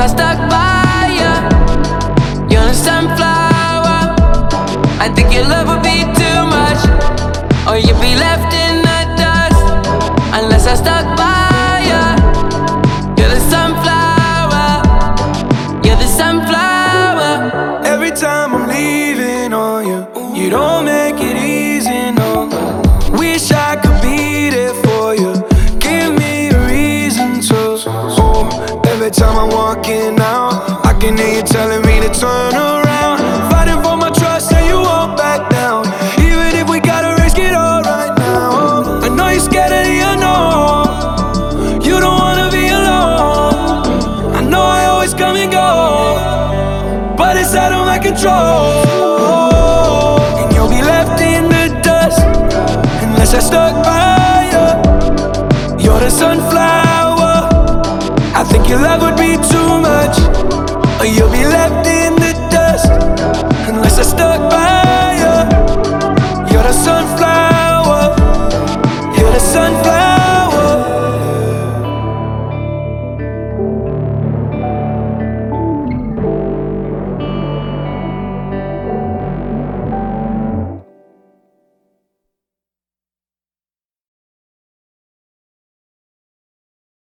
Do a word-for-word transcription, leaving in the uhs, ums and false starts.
I stuck by you. You're the sunflower. I think your love would be too much, or you'd be left in the dust. Unless I stuck by you. You're the sunflower. You're the sunflower. Every time I'm leaving on you, you don't make it easy, no. Wish I could be there for you. Give me a reason to. Oh, every time I'm walking out, I can hear you telling me to turn around. Fighting for my trust and you won't back down. Even if we gotta risk it all right now. I know you're scared of the unknown. You don't wanna be alone. I know I always come and go, but it's out of my control. And you'll be left in the dust unless I stuck by you. You're the sunflower. I think your love would be too much, or you'll be